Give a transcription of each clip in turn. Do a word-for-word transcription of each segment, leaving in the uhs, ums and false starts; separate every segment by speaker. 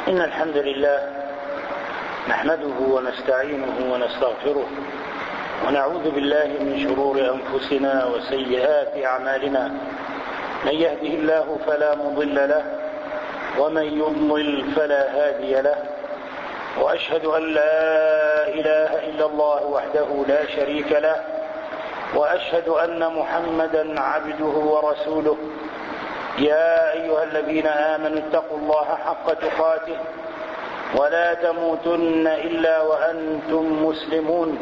Speaker 1: إن الحمد لله نحمده ونستعينه ونستغفره ونعوذ بالله من شرور أنفسنا وسيئات أعمالنا. من يهده الله فلا مضل له ومن يضلل فلا هادي له، وأشهد أن لا إله إلا الله وحده لا شريك له، وأشهد أن محمدا عبده ورسوله. يا أيها الذين آمنوا اتقوا الله حق تقاته ولا تموتن إلا وأنتم مسلمون.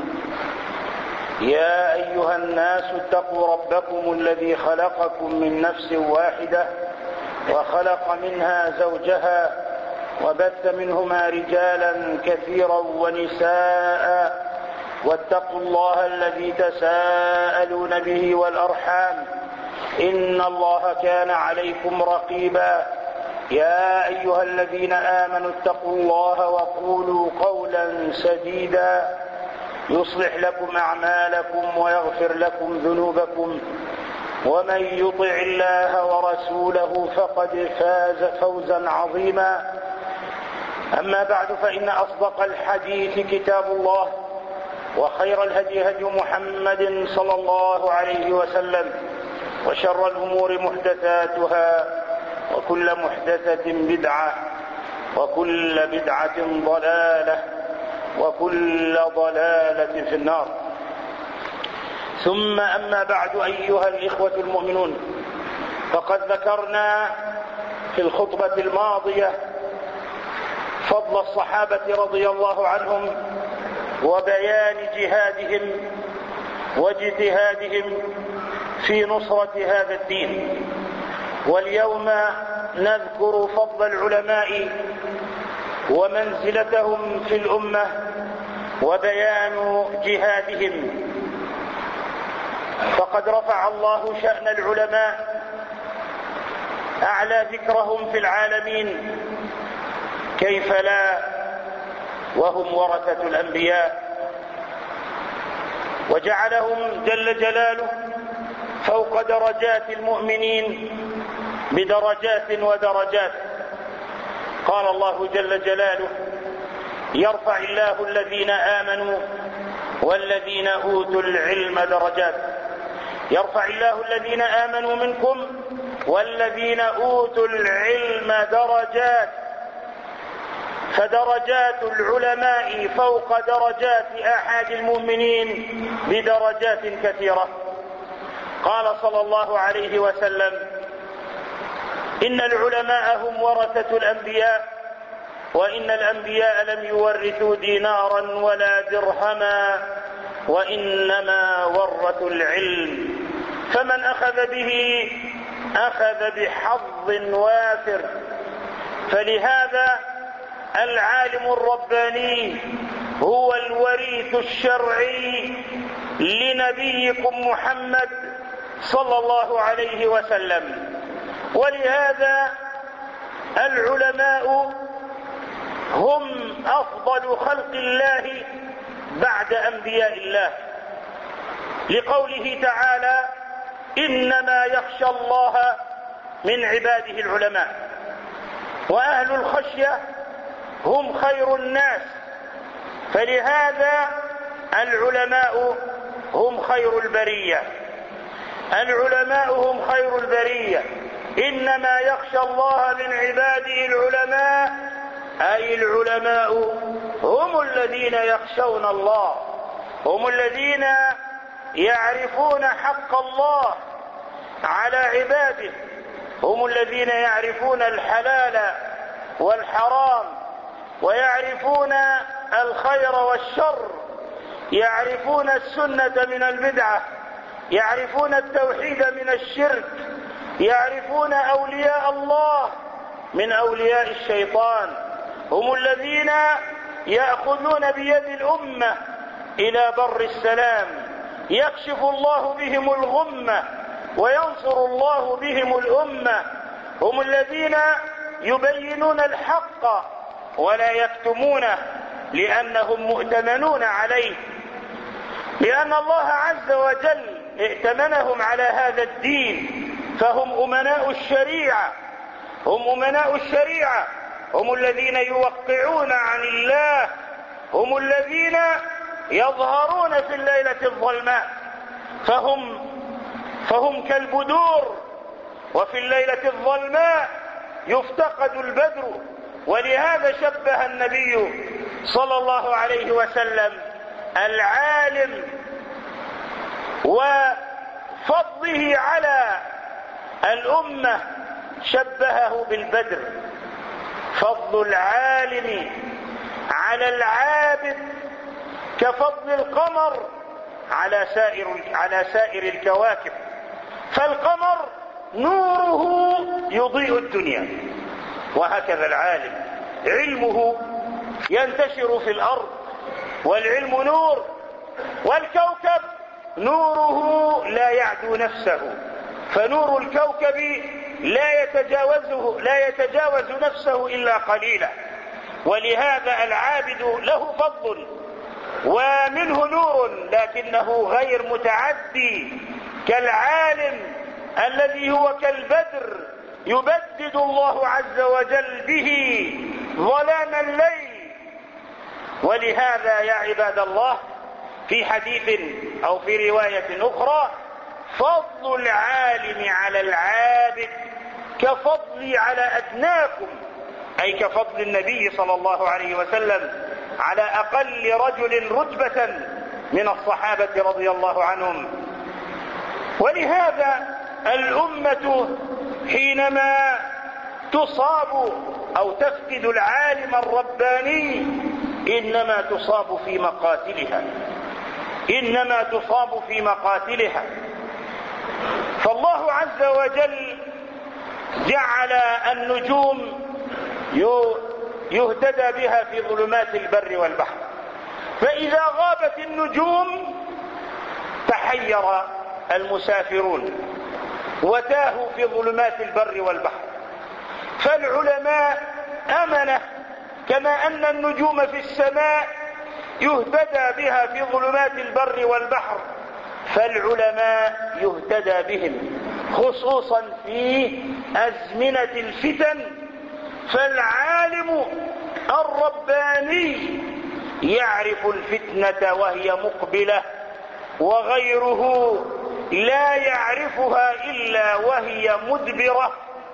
Speaker 1: يا أيها الناس اتقوا ربكم الذي خلقكم من نفس واحدة وخلق منها زوجها وبث منهما رجالا كثيرا ونساء، واتقوا الله الذي تساءلون به والأرحام إن الله كان عليكم رقيبا. يا أيها الذين آمنوا اتقوا الله وقولوا قولا سديدا يصلح لكم أعمالكم ويغفر لكم ذنوبكم، ومن يطع الله ورسوله فقد فاز فوزا عظيما. أما بعد، فإن أصدق الحديث كتاب الله، وخير الهدي هدي محمد صلى الله عليه وسلم، وشر الأمور محدثاتها، وكل محدثة بدعة، وكل بدعة ضلالة، وكل ضلالة في النار. ثم أما بعد، أيها الإخوة المؤمنون، فقد ذكرنا في الخطبة الماضية فضل الصحابة رضي الله عنهم وبيان جهادهم واجتهادهم في نصرة هذا الدين. واليوم نذكر فضل العلماء ومنزلتهم في الأمة وبيان جهادهم. فقد رفع الله شأن العلماء، أعلى ذكرهم في العالمين، كيف لا وهم ورثة الأنبياء، وجعلهم جل جلاله فوق درجات المؤمنين بدرجات ودرجات. قال الله جل جلاله: يرفع الله الذين آمنوا والذين أوتوا العلم درجات. يرفع الله الذين آمنوا منكم والذين أوتوا العلم درجات. فدرجات العلماء فوق درجات أحد المؤمنين بدرجات كثيرة. قال صلى الله عليه وسلم: إن العلماء هم ورثة الأنبياء، وإن الأنبياء لم يورثوا دينارا ولا درهما، وإنما ورثوا العلم، فمن أخذ به أخذ بحظ وافر. فلهذا العالم الرباني هو الوريث الشرعي لنبيكم محمد صلى الله عليه وسلم. ولهذا العلماء هم أفضل خلق الله بعد أنبياء الله، لقوله تعالى: إنما يخشى الله من عباده العلماء. وأهل الخشية هم خير الناس، فلهذا العلماء هم خير البرية. العلماء هم خير البرية. إنما يخشى الله من عباده العلماء، أي العلماء هم الذين يخشون الله، هم الذين يعرفون حق الله على عباده، هم الذين يعرفون الحلال والحرام، ويعرفون الخير والشر، يعرفون السنة من البدعة، يعرفون التوحيد من الشرك، يعرفون أولياء الله من أولياء الشيطان. هم الذين يأخذون بيد الأمة إلى بر السلام، يكشف الله بهم الغمة وينصر الله بهم الأمة. هم الذين يبينون الحق ولا يكتمونه، لأنهم مؤتمنون عليه، لأن الله عز وجل ائتمنهم على هذا الدين، فهم أمناء الشريعة، هم أمناء الشريعة. هم الذين يوقعون عن الله، هم الذين يظهرون في الليلة الظلماء، فهم فهم كالبدور، وفي الليلة الظلماء يفتقد البدر. ولهذا شبه النبي صلى الله عليه وسلم العالم وفضله على الأمة، شبهه بالبدر. فضل العالم على العابد كفضل القمر على سائر على سائر الكواكب. فالقمر نوره يضيء الدنيا، وهكذا العالم علمه ينتشر في الأرض، والعلم نور، والكوكب نوره لا يعدو نفسه، فنور الكوكب لا يتجاوزه لا يتجاوز نفسه إلا قليلا. ولهذا العابد له فضل ومنه نور، لكنه غير متعدي كالعالم الذي هو كالبدر يبدد الله عز وجل به ظلام الليل. ولهذا يا عباد الله في حديث أو في رواية أخرى: فضل العالم على العابد كفضلي على أدناكم، أي كفضل النبي صلى الله عليه وسلم على أقل رجل رتبة من الصحابة رضي الله عنهم. ولهذا الأمة حينما تصاب أو تفقد العالم الرباني إنما تصاب في مقاتلها إنما تصاب في مقاتلها فالله عز وجل جعل النجوم يهتدى بها في ظلمات البر والبحر، فإذا غابت النجوم تحير المسافرون وتاهوا في ظلمات البر والبحر. فالعلماء أمنة، كما أن النجوم في السماء يهتدى بها في ظلمات البر والبحر، فالعلماء يهتدى بهم خصوصا في أزمنة الفتن. فالعالم الرباني يعرف الفتنة وهي مقبلة، وغيره لا يعرفها إلا وهي مدبرة.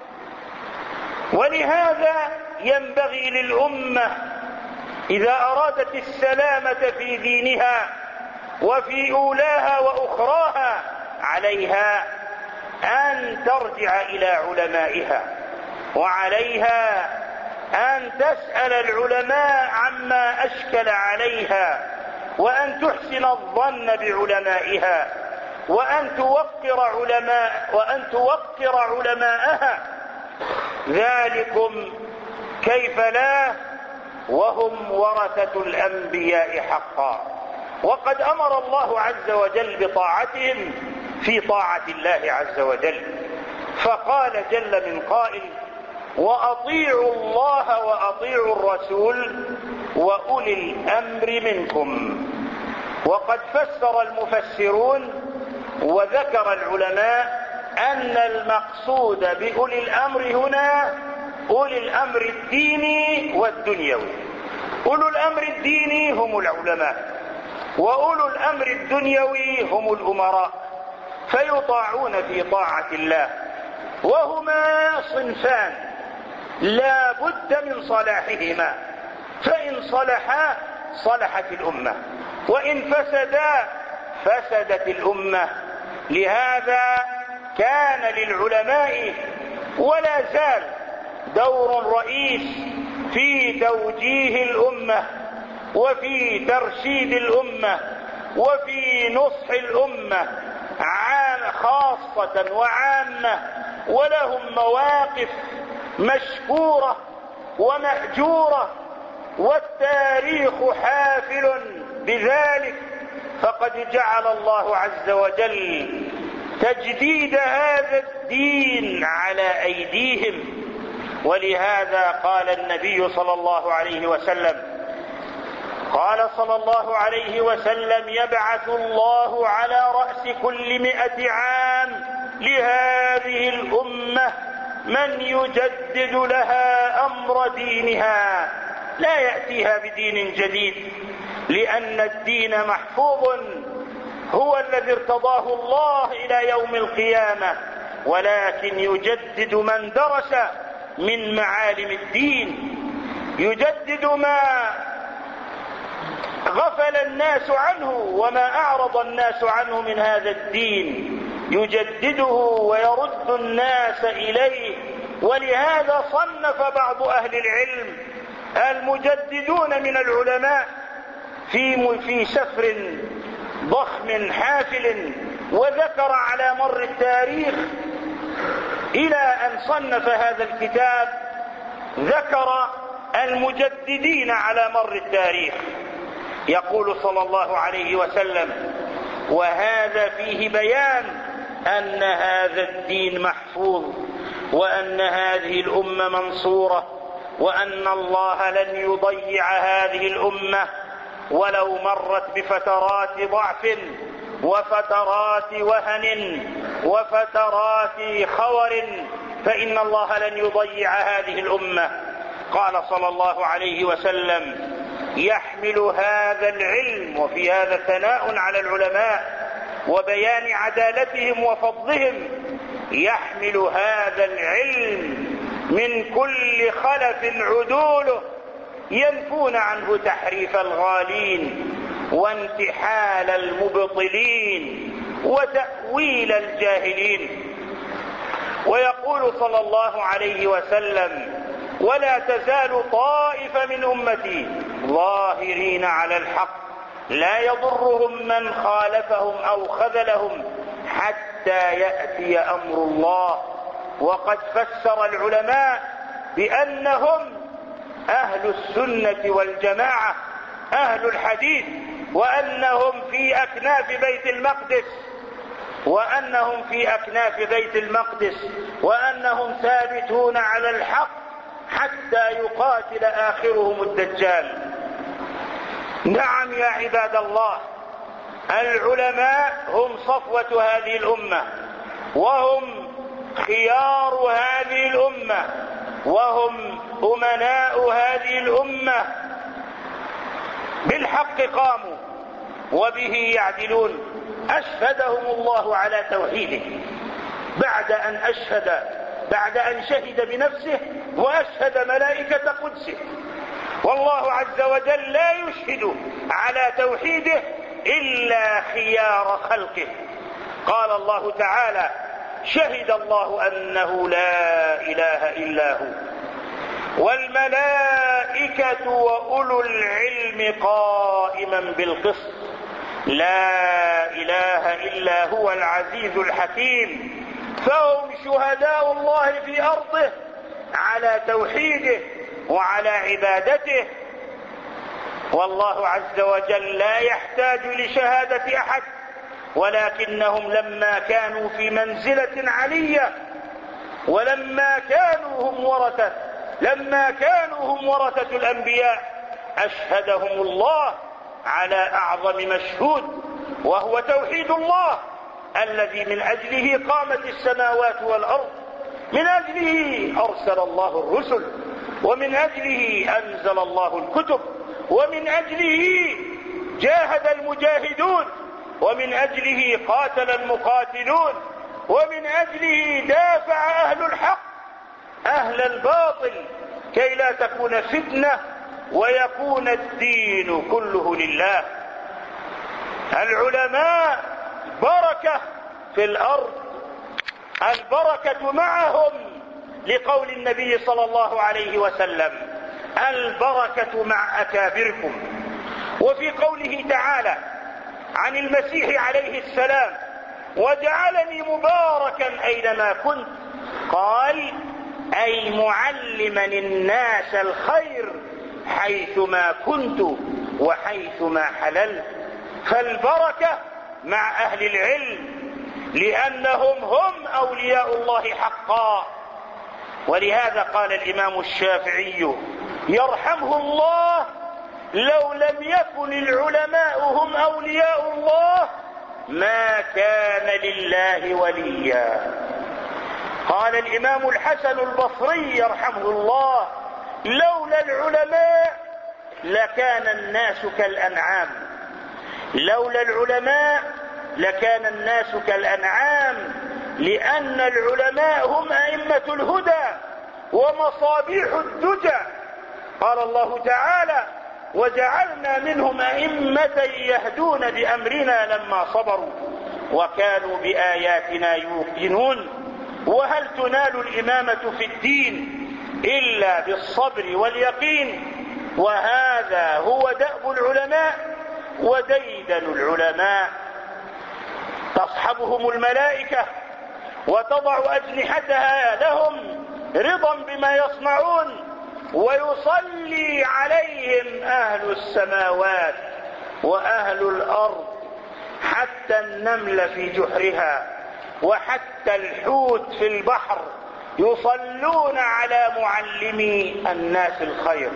Speaker 1: ولهذا ينبغي للأمة إذا أرادت السلامة في دينها وفي أولاها وأخراها عليها أن ترجع إلى علمائها، وعليها أن تسأل العلماء عما أشكل عليها، وأن تحسن الظن بعلمائها، وأن توقر علماء وأن توقر علماءها. ذلكم كيف لا وهم ورثة الأنبياء حقا، وقد أمر الله عز وجل بطاعتهم في طاعة الله عز وجل، فقال جل من قائل: وأطيعوا الله وأطيعوا الرسول وأولي الأمر منكم. وقد فسر المفسرون وذكر العلماء أن المقصود بأولي الأمر هنا أولي الأمر الديني والدنيوي. أولو الأمر الديني هم العلماء، وأولو الأمر الدنيوي هم الأمراء، فيطاعون في طاعة الله، وهما صنفان لا بد من صلاحهما، فإن صلحا صلحت الأمة، وإن فسدا فسدت الأمة. لهذا كان للعلماء ولا زال دور رئيس في توجيه الأمة وفي ترشيد الأمة وفي نصح الأمة خاصة وعامة، ولهم مواقف مشكورة ومأجورة، والتاريخ حافل بذلك. فقد جعل الله عز وجل تجديد هذا الدين على أيديهم. ولهذا قال النبي صلى الله عليه وسلم قال صلى الله عليه وسلم: يبعث الله على رأس كل مئة عام لهذه الأمة من يجدد لها أمر دينها، لا يأتيها بدين جديد، لأن الدين محفوظ هو الذي ارتضاه الله إلى يوم القيامة، ولكن يجدد من درس من معالم الدين، يجدد ما غفل الناس عنه وما أعرض الناس عنه من هذا الدين، يجدده ويرد الناس إليه. ولهذا صنف بعض أهل العلم المجددون من العلماء في في سفر ضخم حافل، وذكر على مر التاريخ إلى أن صنف هذا الكتاب ذكر المجددين على مر التاريخ. يقول صلى الله عليه وسلم: وهذا فيه بيان أن هذا الدين محفوظ، وأن هذه الأمة منصورة، وأن الله لن يضيع هذه الأمة ولو مرت بفترات ضعف وفترات وهن وفترات خور، فإن الله لن يضيع هذه الأمة. قال صلى الله عليه وسلم: يحمل هذا العلم، وفي هذا ثناء على العلماء وبيان عدالتهم وفضلهم، يحمل هذا العلم من كل خلف عدوله ينفون عنه تحريف الغالين وانتحال المبطلين وتأويل الجاهلين. ويقول صلى الله عليه وسلم: ولا تزال طائفة من أمتي ظاهرين على الحق لا يضرهم من خالفهم أو خذلهم حتى يأتي أمر الله. وقد فسر العلماء بأنهم أهل السنة والجماعة، أهل الحديث، وأنهم في أكناف بيت المقدس وأنهم في أكناف بيت المقدس وأنهم ثابتون على الحق حتى يقاتل آخرهم الدجال. نعم يا عباد الله، العلماء هم صفوة هذه الأمة، وهم خيار هذه الأمة، وهم أمناء هذه الأمة، بالحق قاموا وبه يعدلون. أشهدهم الله على توحيده بعد أن أشهد بعد أن شهد بنفسه وأشهد ملائكة قدسه. والله عز وجل لا يشهد على توحيده إلا خيار خلقه. قال الله تعالى: شهد الله أنه لا إله إلا هو والملائكة وأولو العلم قائما بالقسط لا إله إلا هو العزيز الحكيم. فهم شهداء الله في أرضه على توحيده وعلى عبادته، والله عز وجل لا يحتاج لشهادة أحد، ولكنهم لما كانوا في منزلة علية ولما كانوا هم ورثة لما كانوا هم ورثة الأنبياء أشهدهم الله على أعظم مشهود، وهو توحيد الله الذي من أجله قامت السماوات والأرض، من أجله أرسل الله الرسل، ومن أجله أنزل الله الكتب، ومن أجله جاهد المجاهدون، ومن أجله قاتل المقاتلون، ومن أجله دافع أهل الحق أهل الباطل كي لا تكون فتنة ويكون الدين كله لله. العلماء بركة في الأرض، البركة معهم، لقول النبي صلى الله عليه وسلم: البركة مع أكابركم. وفي قوله تعالى عن المسيح عليه السلام: وجعلني مباركا أينما كنت، قال: أي معلما الناس الخير حيثما كنت وحيثما حللت. فالبركة مع أهل العلم لأنهم هم أولياء الله حقا. ولهذا قال الإمام الشافعي يرحمه الله: لو لم يكن العلماء هم أولياء الله ما كان لله وليا. قال الإمام الحسن البصري يرحمه الله: لولا العلماء لكان الناس كالأنعام. لولا العلماء لكان الناس كالأنعام، لأن العلماء هم أئمة الهدى ومصابيح الدجى. قال الله تعالى: وجعلنا منهم أئمة يهدون بأمرنا لما صبروا وكانوا بآياتنا يوقنون. وهل تنال الإمامة في الدين إلا بالصبر واليقين؟ وهذا هو دأب العلماء وديدن العلماء. تصحبهم الملائكة وتضع أجنحتها لهم رضا بما يصنعون، ويصلي عليهم أهل السماوات وأهل الأرض، حتى النمل في جحرها وحتى الحوت في البحر يصلون على معلمي الناس الخير،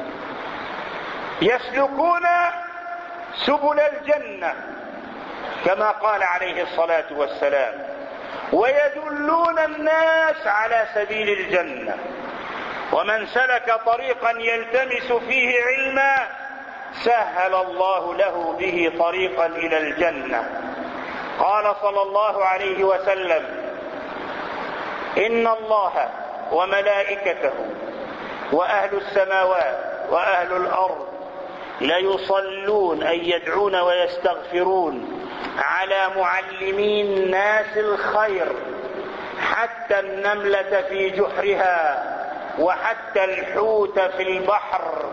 Speaker 1: يسلكون سبل الجنة كما قال عليه الصلاة والسلام، ويدلون الناس على سبيل الجنة. ومن سلك طريقا يلتمس فيه علما سهل الله له به طريقا إلى الجنة. قال صلى الله عليه وسلم: إن الله وملائكته وأهل السماوات وأهل الأرض ليصلون أي يدعون ويستغفرون على معلمي الناس الخير، حتى النملة في جحرها وحتى الحوت في البحر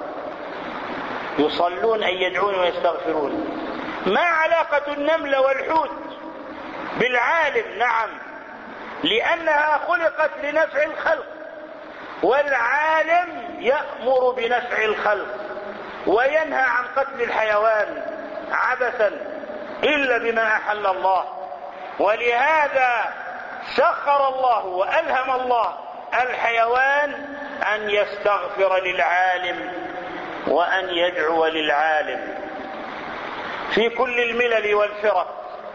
Speaker 1: يصلون أي يدعون ويستغفرون. ما علاقة النملة والحوت بالعالم؟ نعم، لأنها خلقت لنفع الخلق، والعالم يأمر بنفع الخلق وينهى عن قتل الحيوان عبثا إلا بما أحل الله. ولهذا سخر الله وألهم الله الحيوان أن يستغفر للعالم وأن يدعو للعالم. في كل الملل والفرق،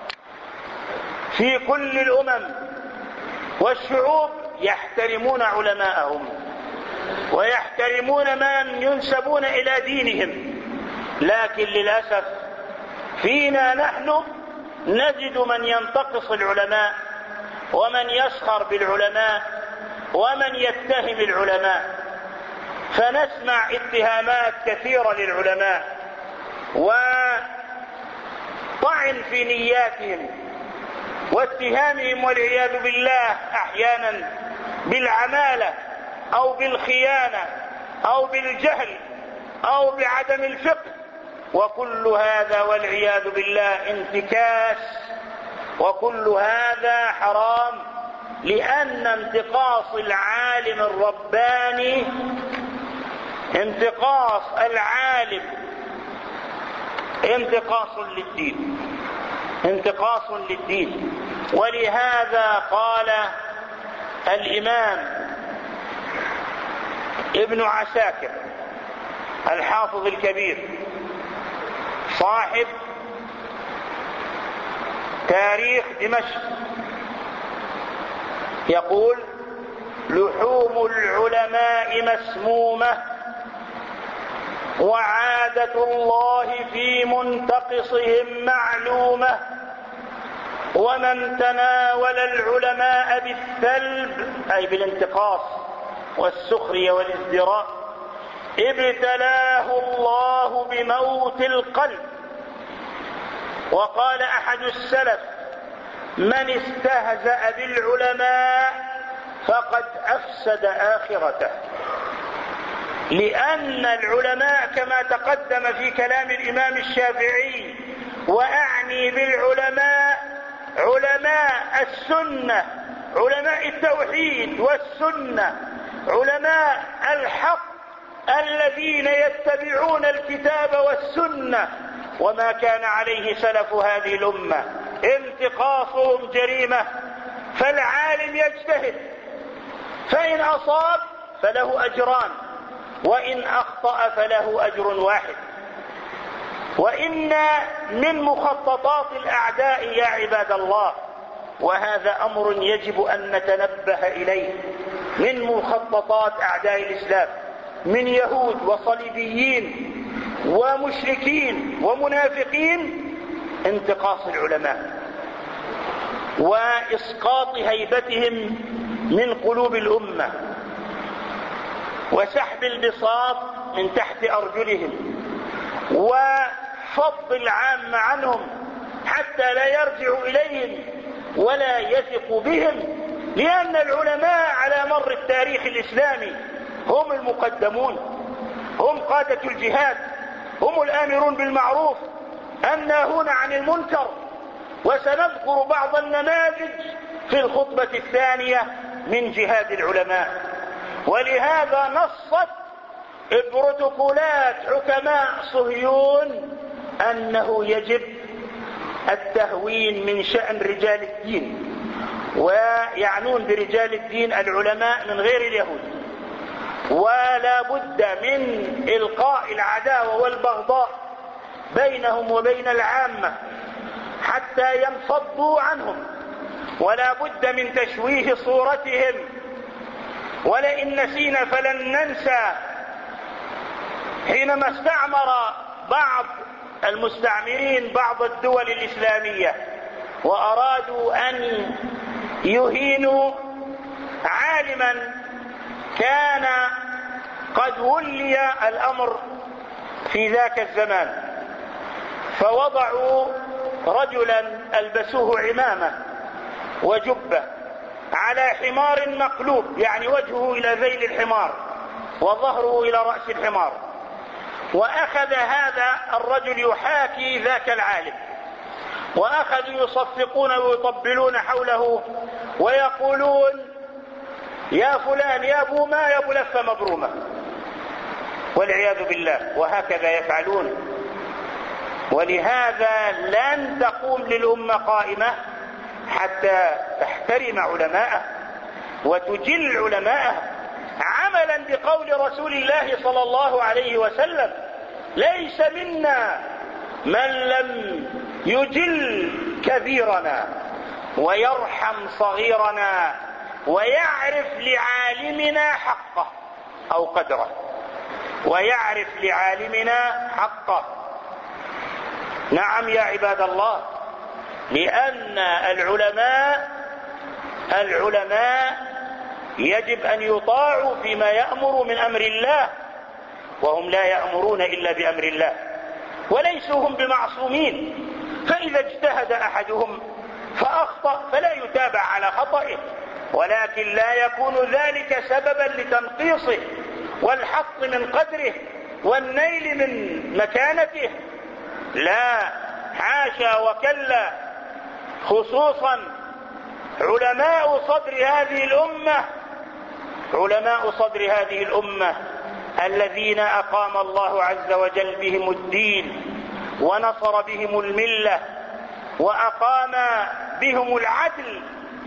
Speaker 1: في كل الأمم والشعوب يحترمون علماءهم ويحترمون من ينسبون إلى دينهم، لكن للأسف فينا نحن نجد من ينتقص العلماء ومن يسخر بالعلماء ومن يتهم العلماء، فنسمع اتهامات كثيرة للعلماء وطعن في نياتهم واتهامهم والعياذ بالله أحيانا بالعمالة أو بالخيانة أو بالجهل أو بعدم الفقه، وكل هذا والعياذ بالله انتكاس، وكل هذا حرام، لأن انتقاص العالم الرباني، انتقاص العالم انتقاص للدين، انتقاص للدين. ولهذا قال الإمام ابن عساكر الحافظ الكبير صاحب تاريخ دمشق، يقول: لحوم العلماء مسمومة وعادة الله في منتقصهم معلومة، ومن تناول العلماء بالسلب أي بالانتقاص والسخرية والازدراء ابتلاه الله بموت القلب. وقال أحد السلف: من استهزأ بالعلماء فقد أفسد آخرته. لأن العلماء كما تقدم في كلام الإمام الشافعي، وأعني بالعلماء علماء السنة، علماء التوحيد والسنة، علماء الحق الذين يتبعون الكتاب والسنة وما كان عليه سلف هذه الأمة. انتقاصهم جريمة، فالعالم يجتهد، فإن أصاب فله أجران، وإن أخطأ فله أجر واحد. وإن من مخططات الأعداء يا عباد الله وهذا أمر يجب أن نتنبه إليه من مخططات أعداء الإسلام من يهود وصليبيين ومشركين ومنافقين، انتقاص العلماء وإسقاط هيبتهم من قلوب الأمة وسحب البساط من تحت أرجلهم وفض العامة عنهم حتى لا يرجعوا إليهم ولا يثق بهم، لأن العلماء على مر التاريخ الإسلامي هم المقدمون، هم قادة الجهاد، هم الآمرون بالمعروف الناهون عن المنكر. وسنذكر بعض النماذج في الخطبة الثانية من جهاد العلماء. ولهذا نصت بروتوكولات حكماء صهيون أنه يجب التهوين من شأن رجال الدين، ويعنون برجال الدين العلماء من غير اليهود، ولا بد من إلقاء العداوة والبغضاء بينهم وبين العامة حتى ينفضوا عنهم، ولا بد من تشويه صورتهم. ولئن نسينا فلن ننسى حينما استعمر بعض المستعمرين بعض الدول الإسلامية وأرادوا أن يهينوا عالما كان قد ولي الأمر في ذاك الزمان، فوضعوا رجلا ألبسوه عمامة وجبة على حمار مقلوب، يعني وجهه إلى ذيل الحمار وظهره إلى رأس الحمار، وأخذ هذا الرجل يحاكي ذاك العالم، وأخذوا يصفقون ويطبلون حوله ويقولون يا فلان يا ابو ما يا ابو لفة مبرومة، والعياذ بالله، وهكذا يفعلون. ولهذا لن تقوم للأمة قائمة حتى تحترم علماءه وتجل علماءه، عملا بقول رسول الله صلى الله عليه وسلم: ليس منا من لم يجل كبيرنا ويرحم صغيرنا ويعرف لعالمنا حقه أو قدره، ويعرف لعالمنا حقه. نعم يا عباد الله، لأن العلماء العلماء يجب أن يطاعوا فيما يأمر من أمر الله، وهم لا يأمرون إلا بأمر الله، وليسوا هم بمعصومين. فإذا اجتهد أحدهم فأخطأ فلا يتابع على خطئه، ولكن لا يكون ذلك سببا لتنقيصه والحط من قدره والنيل من مكانته، لا، حاشا وكلا. خصوصا علماء صدر هذه الأمة علماء صدر هذه الأمة الذين أقام الله عز وجل بهم الدين ونصر بهم الملة وأقام بهم العدل.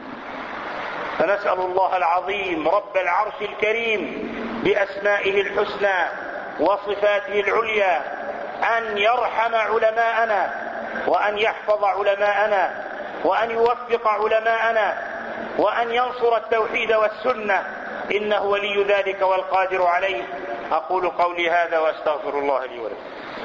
Speaker 1: فنسأل الله العظيم رب العرش الكريم بأسمائه الحسنى وصفاته العليا أن يرحم علماءنا وأن يحفظ علماءنا وأن يوفق علماءنا وأن ينصر التوحيد والسنة، إنه ولي ذلك والقادر عليه. أقول قولي هذا وأستغفر الله لي ولكم.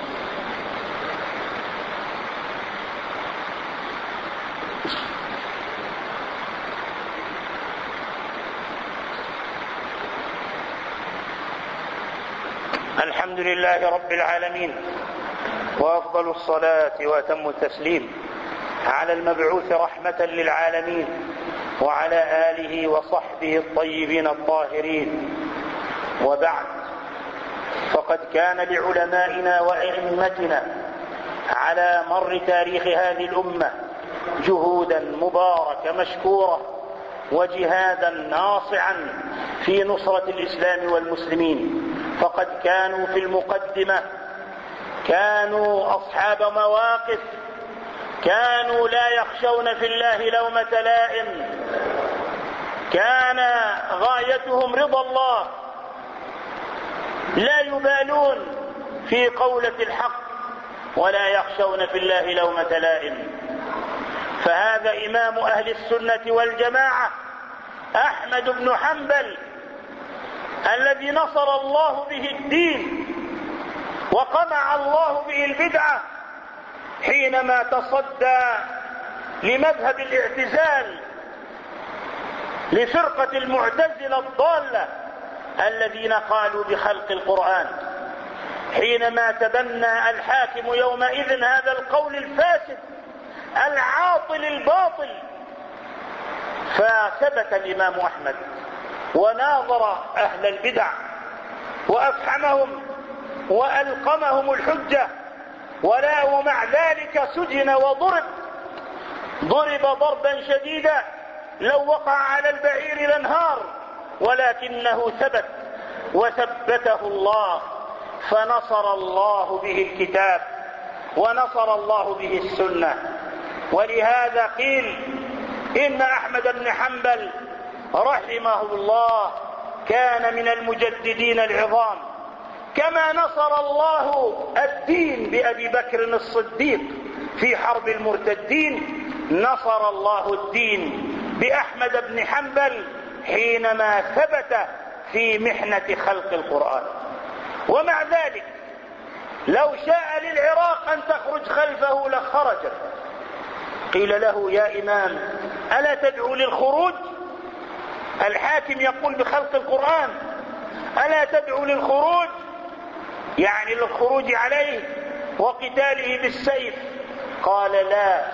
Speaker 1: الحمد لله رب العالمين، وأفضل الصلاة وأتم التسليم على المبعوث رحمة للعالمين وعلى آله وصحبه الطيبين الطاهرين. وبعد، فقد كان لعلمائنا وأئمتنا على مر تاريخ هذه الأمة جهودا مباركة مشكورة وجهادا ناصعا في نصرة الإسلام والمسلمين. فقد كانوا في المقدمة، كانوا أصحاب مواقف، كانوا لا يخشون في الله لومة لائم، كان غايتهم رضا الله، لا يبالون في قولة الحق ولا يخشون في الله لومة لائم. فهذا إمام أهل السنة والجماعة أحمد بن حنبل الذي نصر الله به الدين وقمع الله به البدعة حينما تصدى لمذهب الاعتزال لفرقة المعتزلة الضالة الذين قالوا بخلق القرآن، حينما تبنى الحاكم يومئذ هذا القول الفاسد العاطل الباطل. فثبت الإمام أحمد وناظر أهل البدع وأفحمهم وألقمهم الحجة، ولا ومع ذلك سجن وضرب ضرب ضربا شديدا لو وقع على البعير لانهار، ولكنه ثبت وثبته الله، فنصر الله به الكتاب ونصر الله به السنة. ولهذا قيل إن أحمد بن حنبل رحمه الله كان من المجددين العظام، كما نصر الله الدين بأبي بكر الصديق في حرب المرتدين، نصر الله الدين بأحمد بن حنبل حينما ثبت في محنة خلق القرآن. ومع ذلك لو شاء للعراق أن تخرج خلفه لخرجت. قيل له يا إمام ألا تدعو للخروج؟ الحاكم يقول بخلق القرآن، ألا تدعو للخروج؟ يعني للخروج عليه وقتاله بالسيف. قال لا،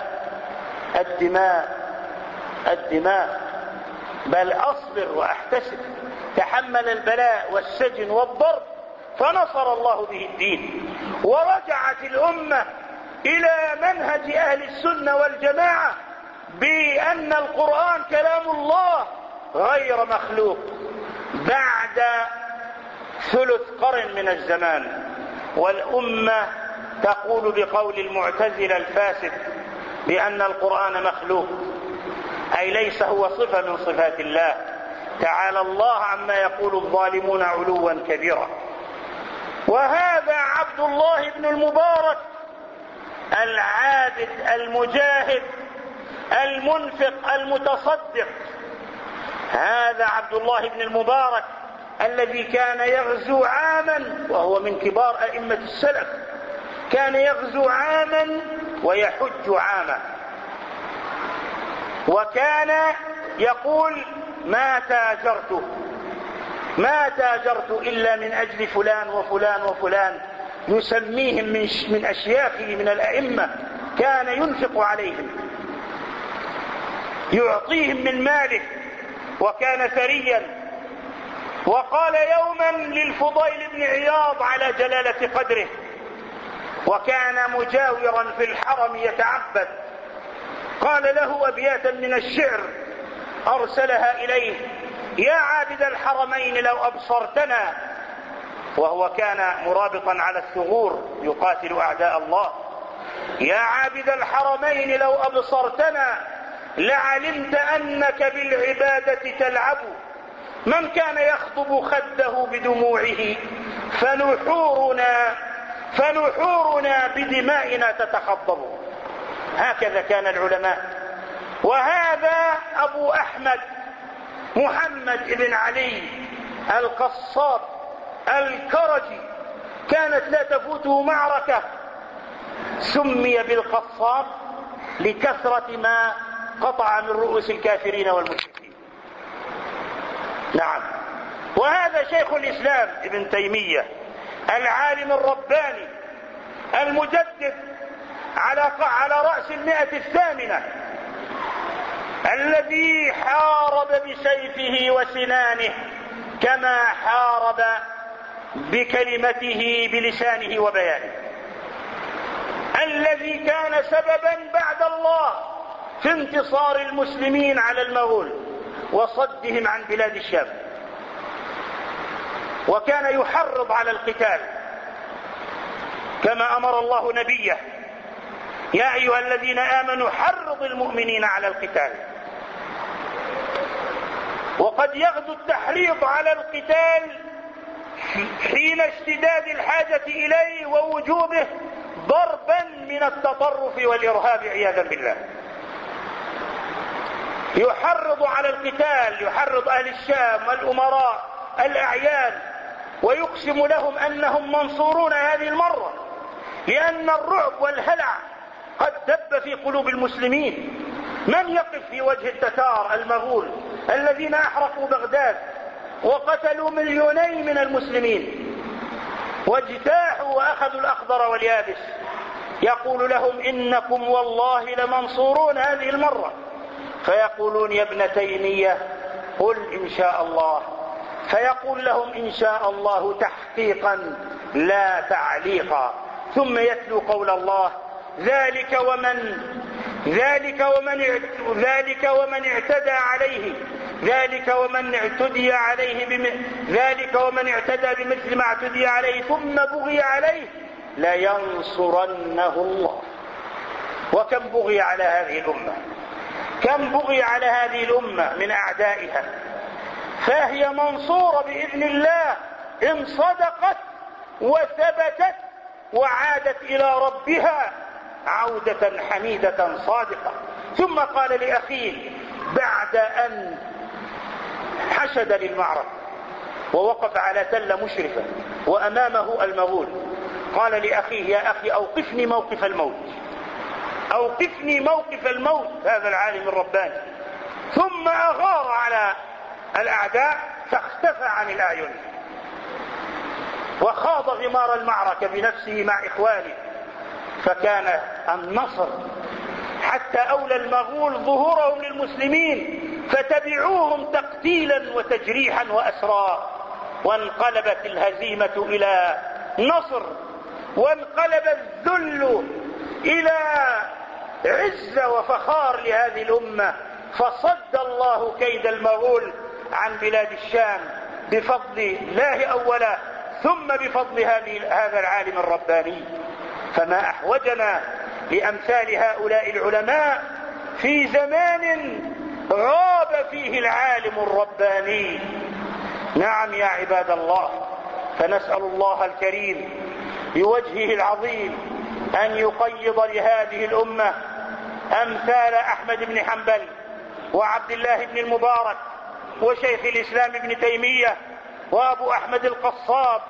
Speaker 1: الدماء الدماء بل أصبر وأحتسب. تحمل البلاء والسجن والضرب فنصر الله به الدين، ورجعت الأمة إلى منهج أهل السنة والجماعة بأن القرآن كلام الله غير مخلوق بعد ثلث قرن من الزمان. والأمة تقول بقول المعتزلة الفاسد بأن القرآن مخلوق، أي ليس هو صفة من صفات الله، تعالى الله عما يقول الظالمون علوا كبيرا. وهذا عبد الله بن المبارك العابد المجاهد المنفق المتصدق، هذا عبد الله بن المبارك الذي كان يغزو عاما، وهو من كبار أئمة السلف، كان يغزو عاما ويحج عاما، وكان يقول ما تاجرت ما تاجرت إلا من أجل فلان وفلان وفلان، يسميهم من من أشياخه من الأئمة، كان ينفق عليهم يعطيهم من ماله، وكان ثريا. وقال يوما للفضيل بن عياض على جلالة قدره، وكان مجاورا في الحرم يتعبد، قال له أبياتا من الشعر أرسلها إليه: يا عابد الحرمين لو أبصرتنا، وهو كان مرابطا على الثغور يقاتل أعداء الله، يا عابد الحرمين لو أبصرتنا لعلمت أنك بالعبادة تلعب، من كان يخضب خده بدموعه فنحورنا فنحورنا بدمائنا تتخضب. هكذا كان العلماء. وهذا أبو أحمد محمد بن علي القصاب الكرجي، كانت لا تفوته معركة، سمي بالقصاب لكثرة ما قطع من رؤوس الكافرين والمشركين. نعم. وهذا شيخ الإسلام ابن تيمية العالم الرباني المجدد على على رأس المئة الثامنة، الذي حارب بسيفه وسنانه كما حارب بكلمته بلسانه وبيانه، الذي كان سببا بعد الله في انتصار المسلمين على المغول وصدهم عن بلاد الشام، وكان يحرض على القتال كما أمر الله نبيه: يا أيها الذين آمنوا حرضوا المؤمنين على القتال. وقد يغدو التحريض على القتال حين اشتداد الحاجة إليه ووجوبه ضربا من التطرف والإرهاب عياذا بالله. يحرض على القتال، يحرض أهل الشام والأمراء الأعيان ويقسم لهم أنهم منصورون هذه المرة، لأن الرعب والهلع قد دب في قلوب المسلمين. من يقف في وجه التتار المغول الذين أحرقوا بغداد وقتلوا مليونين من المسلمين واجتاحوا وأخذوا الأخضر واليابس؟ يقول لهم إنكم والله لمنصورون هذه المرة، فيقولون يا ابن تيمية قل إن شاء الله، فيقول لهم إن شاء الله تحقيقا لا تعليقا، ثم يتلو قول الله ذلك ومن ذلك ومن ذلك ومن اعتدى عليه ذلك ومن اعتدي عليه بم... ذلك ومن اعتدى بمثل ما اعتدي عليه ثم بغي عليه لينصرنه الله. وكم بغي على هذه الأمة، كم بغي على هذه الأمة من أعدائها، فهي منصورة بإذن الله إن صدقت وثبتت وعادت إلى ربها عودة حميدة صادقة. ثم قال لأخيه بعد أن حشد للمعركة ووقف على تلة مشرفة وأمامه المغول، قال لأخيه يا أخي أوقفني موقف الموت، أوقفني موقف الموت، هذا العالم الرباني. ثم أغار على الأعداء فاختفى عن الأعين وخاض غمار المعركة بنفسه مع إخوانه، فكان النصر حتى أولى المغول ظهورهم للمسلمين فتبعوهم تقتيلا وتجريحا وأسرا، وانقلبت الهزيمة إلى نصر، وانقلب الذل إلى عزة وفخار لهذه الأمة، فصد الله كيد المغول عن بلاد الشام بفضل الله أولا ثم بفضل هذا العالم الرباني. فما أحوجنا لأمثال هؤلاء العلماء في زمان غاب فيه العالم الرباني. نعم يا عباد الله، فنسأل الله الكريم بوجهه العظيم أن يقيض لهذه الأمة أمثال أحمد بن حنبل وعبد الله بن المبارك وشيخ الإسلام ابن تيمية وأبو أحمد القصاب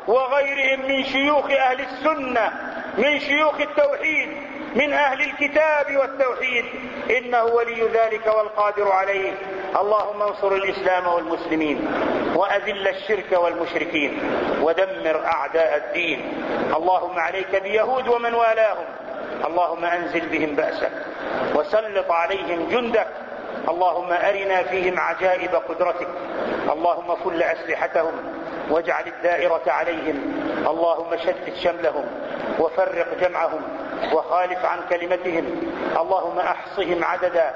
Speaker 1: وغيرهم من شيوخ أهل السنة، من شيوخ التوحيد، من أهل الكتاب والتوحيد، إنه ولي ذلك والقادر عليه. اللهم انصر الإسلام والمسلمين وأذل الشرك والمشركين ودمر أعداء الدين. اللهم عليك بيهود ومن والاهم، اللهم أنزل بهم بأسك وسلط عليهم جندك، اللهم أرنا فيهم عجائب قدرتك، اللهم فل أسلحتهم واجعل الدائرة عليهم، اللهم شتت شملهم وفرق جمعهم وخالف عن كلمتهم، اللهم أحصهم عددا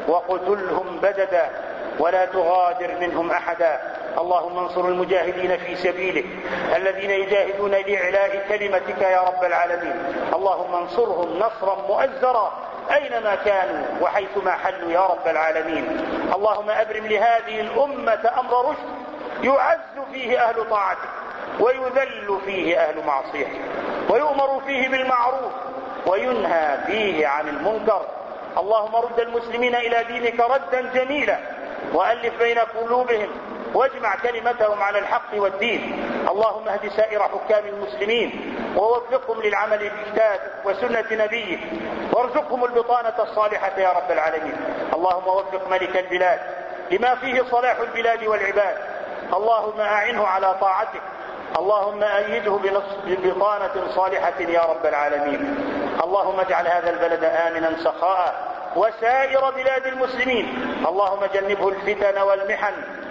Speaker 1: وقتلهم بددا ولا تغادر منهم أحدا. اللهم انصر المجاهدين في سبيلك الذين يجاهدون لإعلاء كلمتك يا رب العالمين، اللهم انصرهم نصرا مؤزرا أينما كانوا وحيثما حلوا يا رب العالمين. اللهم أبرم لهذه الأمة أمر رشد يعز فيه أهل طاعتك ويذل فيه أهل معصيتك، ويؤمر فيه بالمعروف وينهى فيه عن المنكر. اللهم رد المسلمين إلى دينك ردا جميلا، وألف بين قلوبهم واجمع كلمتهم على الحق والدين. اللهم اهد سائر حكام المسلمين ووفقهم للعمل بالكتاب وسنة نبيك، وارزقهم البطانة الصالحة يا رب العالمين. اللهم وفق ملك البلاد لما فيه صلاح البلاد والعباد، اللهم أعنه على طاعتك، اللهم أيده ببطانة صالحة يا رب العالمين. اللهم اجعل هذا البلد آمنا سخاء وسائر بلاد المسلمين، اللهم جنبه الفتن والمحن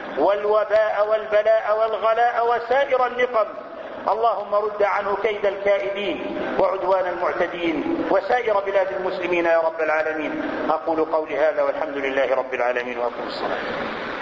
Speaker 1: والوباء والبلاء والغلاء وسائر النقم، اللهم رد عنه كيد الكائدين وعدوان المعتدين وسائر بلاد المسلمين يا رب العالمين. أقول قولي هذا والحمد لله رب العالمين، وأقم الصلاة.